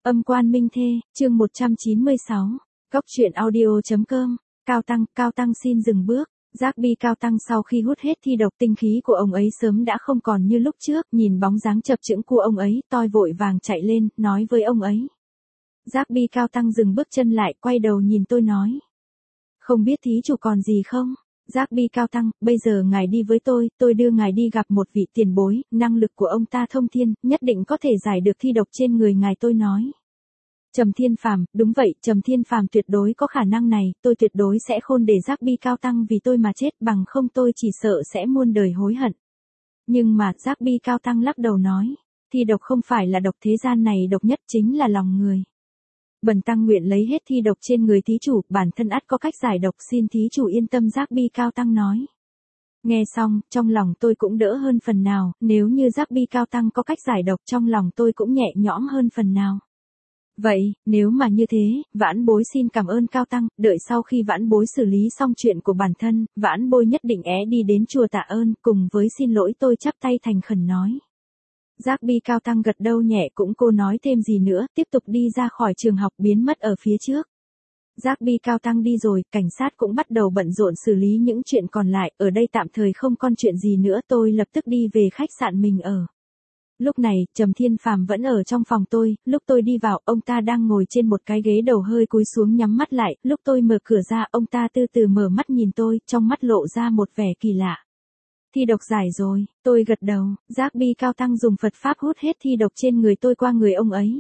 Âm quan minh thê, chương 196. Góc truyện audio.com. Cao Tăng xin dừng bước. Giác bi Cao Tăng sau khi hút hết thi độc, tinh khí của ông ấy sớm đã không còn như lúc trước, nhìn bóng dáng chập chững của ông ấy, tôi vội vàng chạy lên, nói với ông ấy. Giác bi Cao Tăng dừng bước chân lại, quay đầu nhìn tôi nói. Không biết thí chủ còn gì không? Giác bi Cao Tăng, bây giờ ngài đi với tôi đưa ngài đi gặp một vị tiền bối, năng lực của ông ta thông thiên, nhất định có thể giải được thi độc trên người ngài, tôi nói. Trầm Thiên Phàm, đúng vậy, Trầm Thiên Phàm tuyệt đối có khả năng này, tôi tuyệt đối sẽ không để Giác bi Cao Tăng vì tôi mà chết, bằng không tôi chỉ sợ sẽ muôn đời hối hận. Nhưng mà, Giác bi Cao Tăng lắc đầu nói, thi độc không phải là độc thế gian này, độc nhất chính là lòng người. Bần tăng nguyện lấy hết thi độc trên người thí chủ, bản thân ắt có cách giải độc, xin thí chủ yên tâm, Giác bi Cao Tăng nói. Nghe xong, trong lòng tôi cũng đỡ hơn phần nào, nếu như Giác bi Cao Tăng có cách giải độc, trong lòng tôi cũng nhẹ nhõm hơn phần nào. Vậy, nếu mà như thế, vãn bối xin cảm ơn Cao Tăng, đợi sau khi vãn bối xử lý xong chuyện của bản thân, vãn bối nhất định đi đến chùa tạ ơn, cùng với xin lỗi, tôi chắp tay thành khẩn nói. Giác bi Cao Tăng gật đầu nhẹ, cũng cô nói thêm gì nữa, tiếp tục đi ra khỏi trường học, biến mất ở phía trước. Giác bi Cao Tăng đi rồi, cảnh sát cũng bắt đầu bận rộn xử lý những chuyện còn lại, ở đây tạm thời không còn chuyện gì nữa, tôi lập tức đi về khách sạn mình ở. Lúc này, Trầm Thiên Phàm vẫn ở trong phòng tôi, lúc tôi đi vào, ông ta đang ngồi trên một cái ghế, đầu hơi cúi xuống nhắm mắt lại, lúc tôi mở cửa ra, ông ta từ từ mở mắt nhìn tôi, trong mắt lộ ra một vẻ kỳ lạ. Thi độc giải rồi, tôi gật đầu, Giác bi Cao Tăng dùng Phật Pháp hút hết thi độc trên người tôi qua người ông ấy.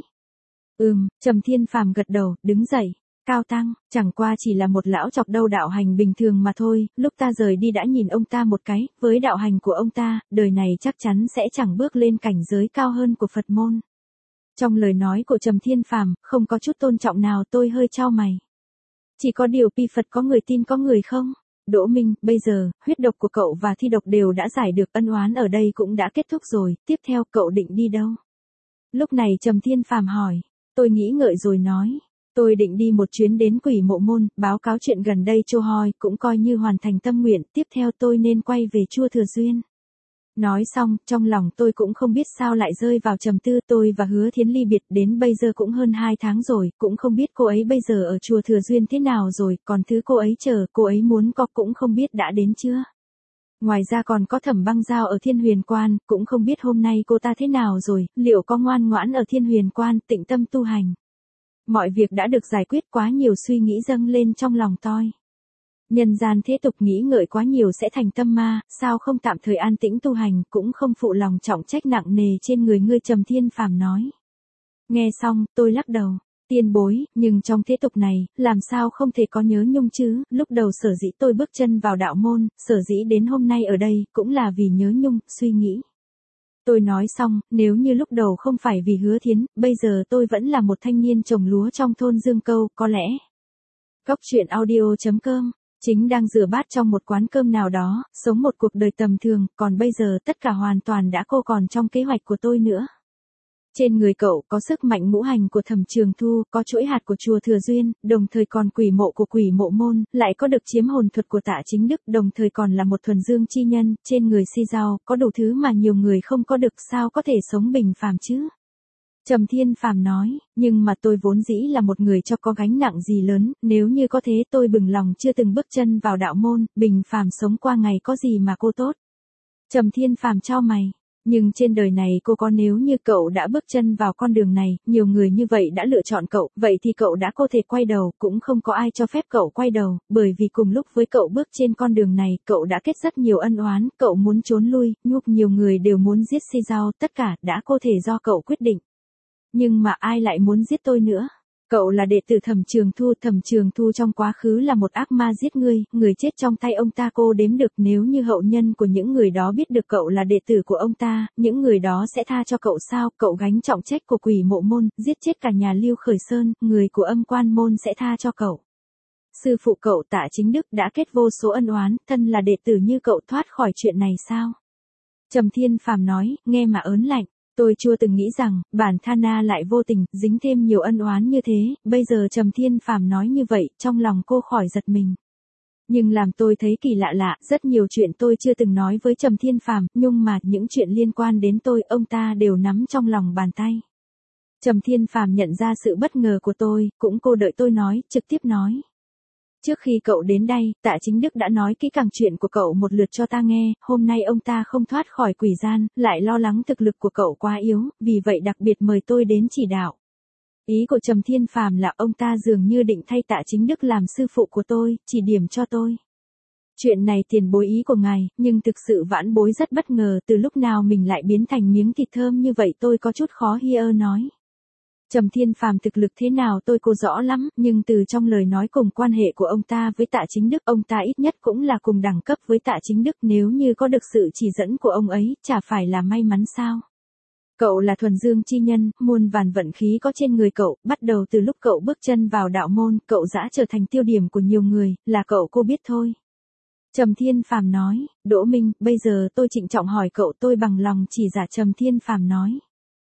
Trầm Thiên Phàm gật đầu, đứng dậy. Cao Tăng, chẳng qua chỉ là một lão chọc đâu, đạo hành bình thường mà thôi, lúc ta rời đi đã nhìn ông ta một cái, với đạo hành của ông ta, đời này chắc chắn sẽ chẳng bước lên cảnh giới cao hơn của Phật môn. Trong lời nói của Trầm Thiên Phàm, không có chút tôn trọng nào, tôi hơi chau mày. Chỉ có điều pi Phật có người tin có người không? Đỗ Minh, bây giờ, huyết độc của cậu và thi độc đều đã giải được, ân oán ở đây cũng đã kết thúc rồi, tiếp theo cậu định đi đâu? Lúc này Trầm Thiên Phàm hỏi, tôi nghĩ ngợi rồi nói. Tôi định đi một chuyến đến Quỷ Mộ Môn, báo cáo chuyện gần đây cho Hoi, cũng coi như hoàn thành tâm nguyện, tiếp theo tôi nên quay về chùa Thừa Duyên. Nói xong, trong lòng tôi cũng không biết sao lại rơi vào trầm tư, tôi và Hứa Thiến ly biệt đến bây giờ cũng hơn 2 tháng rồi, cũng không biết cô ấy bây giờ ở chùa Thừa Duyên thế nào rồi, còn thứ cô ấy chờ, cô ấy muốn có cũng không biết đã đến chưa. Ngoài ra còn có Thẩm Băng Giao ở Thiên Huyền Quan, cũng không biết hôm nay cô ta thế nào rồi, liệu có ngoan ngoãn ở Thiên Huyền Quan, tịnh tâm tu hành. Mọi việc đã được giải quyết, quá nhiều suy nghĩ dâng lên trong lòng tôi. Nhân gian thế tục nghĩ ngợi quá nhiều sẽ thành tâm ma, sao không tạm thời an tĩnh tu hành, cũng không phụ lòng trọng trách nặng nề trên người ngươi, Trầm Thiên Phàm nói. Nghe xong, tôi lắc đầu. Tiên bối, nhưng trong thế tục này, làm sao không thể có nhớ nhung chứ, lúc đầu sở dĩ tôi bước chân vào đạo môn, sở dĩ đến hôm nay ở đây, cũng là vì nhớ nhung, suy nghĩ. Tôi nói xong, nếu như lúc đầu không phải vì Hứa Thiến, bây giờ tôi vẫn là một thanh niên trồng lúa trong thôn Dương Câu, có lẽ. Góc truyện audio.com, chính đang rửa bát trong một quán cơm nào đó, sống một cuộc đời tầm thường, còn bây giờ tất cả hoàn toàn đã không còn trong kế hoạch của tôi nữa. Trên người cậu có sức mạnh ngũ hành của Thẩm Trường Thu, có chuỗi hạt của chùa Thừa Duyên, đồng thời còn quỷ mộ của Quỷ Mộ Môn, lại có được chiếm hồn thuật của Tạ Chính Đức, đồng thời còn là một thuần dương chi nhân, trên người si giao, có đủ thứ mà nhiều người không có được, sao có thể sống bình phàm chứ? Trầm Thiên Phàm nói, nhưng mà tôi vốn dĩ là một người cho có gánh nặng gì lớn, nếu như có thế tôi bừng lòng chưa từng bước chân vào đạo môn, bình phàm sống qua ngày có gì mà cô tốt. Trầm Thiên Phàm chau mày. Nhưng trên đời này cô có, nếu như cậu đã bước chân vào con đường này, nhiều người như vậy đã lựa chọn cậu, vậy thì cậu đã có thể quay đầu, cũng không có ai cho phép cậu quay đầu, bởi vì cùng lúc với cậu bước trên con đường này, cậu đã kết rất nhiều ân oán, cậu muốn trốn lui, nhục nhiều người đều muốn giết Si Giao, tất cả đã có thể do cậu quyết định. Nhưng mà ai lại muốn giết tôi nữa? Cậu là đệ tử Thẩm Trường Thu trong quá khứ là một ác ma giết ngươi, người chết trong tay ông ta cô đếm được, nếu như hậu nhân của những người đó biết được cậu là đệ tử của ông ta, những người đó sẽ tha cho cậu sao? Cậu gánh trọng trách của Quỷ Mộ Môn, giết chết cả nhà Lưu Khởi Sơn, người của Âm Quan Môn sẽ tha cho cậu. Sư phụ cậu Tạ Chính Đức đã kết vô số ân oán, thân là đệ tử như cậu thoát khỏi chuyện này sao? Trầm Thiên Phàm nói, nghe mà ớn lạnh. Tôi chưa từng nghĩ rằng, bản Thana lại vô tình, dính thêm nhiều ân oán như thế, bây giờ Trầm Thiên Phàm nói như vậy, trong lòng cô khỏi giật mình. Nhưng làm tôi thấy kỳ lạ lạ, rất nhiều chuyện tôi chưa từng nói với Trầm Thiên Phàm, nhưng mà những chuyện liên quan đến tôi, ông ta đều nắm trong lòng bàn tay. Trầm Thiên Phàm nhận ra sự bất ngờ của tôi, cũng cô đợi tôi nói, trực tiếp nói. Trước khi cậu đến đây, Tạ Chính Đức đã nói kỹ càng chuyện của cậu một lượt cho ta nghe, hôm nay ông ta không thoát khỏi quỷ gian, lại lo lắng thực lực của cậu quá yếu, vì vậy đặc biệt mời tôi đến chỉ đạo. Ý của Trầm Thiên Phàm là ông ta dường như định thay Tạ Chính Đức làm sư phụ của tôi, chỉ điểm cho tôi. Chuyện này tiền bối ý của ngài, nhưng thực sự vãn bối rất bất ngờ từ lúc nào mình lại biến thành miếng thịt thơm như vậy tôi có chút khó hiểu nói. Trầm Thiên Phàm thực lực thế nào tôi cô rõ lắm, nhưng từ trong lời nói cùng quan hệ của ông ta với Tạ Chính Đức, ông ta ít nhất cũng là cùng đẳng cấp với Tạ Chính Đức, nếu như có được sự chỉ dẫn của ông ấy, chả phải là may mắn sao? Cậu là thuần dương chi nhân, muôn vàn vận khí có trên người cậu, bắt đầu từ lúc cậu bước chân vào đạo môn, cậu đã trở thành tiêu điểm của nhiều người, là cậu cô biết thôi. Trầm Thiên Phàm nói, Đỗ Minh, bây giờ tôi trịnh trọng hỏi cậu, tôi bằng lòng chỉ giả. Trầm Thiên Phàm nói.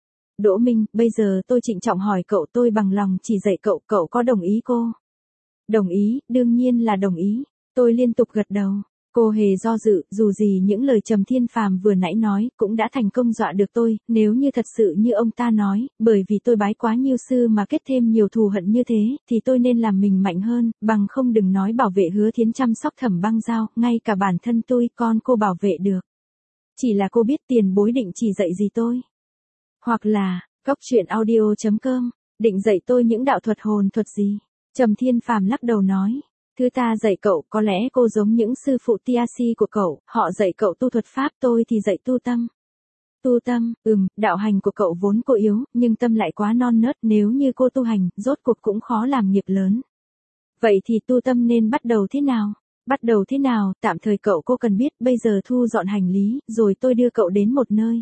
Đỗ Minh, bây giờ tôi trịnh trọng hỏi cậu, tôi bằng lòng chỉ dạy cậu, cậu có đồng ý cô? Đồng ý, đương nhiên là đồng ý. Tôi liên tục gật đầu. Cô hề do dự, dù gì những lời Trầm Thiên Phàm vừa nãy nói, cũng đã thành công dọa được tôi, nếu như thật sự như ông ta nói, bởi vì tôi bái quá nhiều sư mà kết thêm nhiều thù hận như thế, thì tôi nên làm mình mạnh hơn, bằng không đừng nói bảo vệ Hứa Thiến chăm sóc Thẩm Băng Giao, ngay cả bản thân tôi, con cô bảo vệ được. Chỉ là cô biết tiền bối định chỉ dạy gì tôi? Hoặc là, coctruyện.audio.com, định dạy tôi những đạo thuật hồn thuật gì? Trầm Thiên Phàm lắc đầu nói. Thứ ta dạy cậu, có lẽ cô giống những sư phụ Tiasi của cậu, họ dạy cậu tu thuật pháp, tôi thì dạy tu tâm. Tu tâm, đạo hành của cậu vốn cô yếu, nhưng tâm lại quá non nớt, nếu như cô tu hành, rốt cuộc cũng khó làm nghiệp lớn. Vậy thì tu tâm nên bắt đầu thế nào? Bắt đầu thế nào, tạm thời cậu cô cần biết, bây giờ thu dọn hành lý, rồi tôi đưa cậu đến một nơi.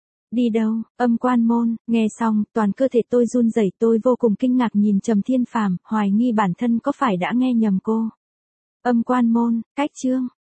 Đi đâu? Âm Quan Môn. Nghe xong, toàn cơ thể tôi run rẩy, tôi vô cùng kinh ngạc nhìn Trầm Thiên Phàm, hoài nghi bản thân có phải đã nghe nhầm cô. Âm Quan Môn, cách chương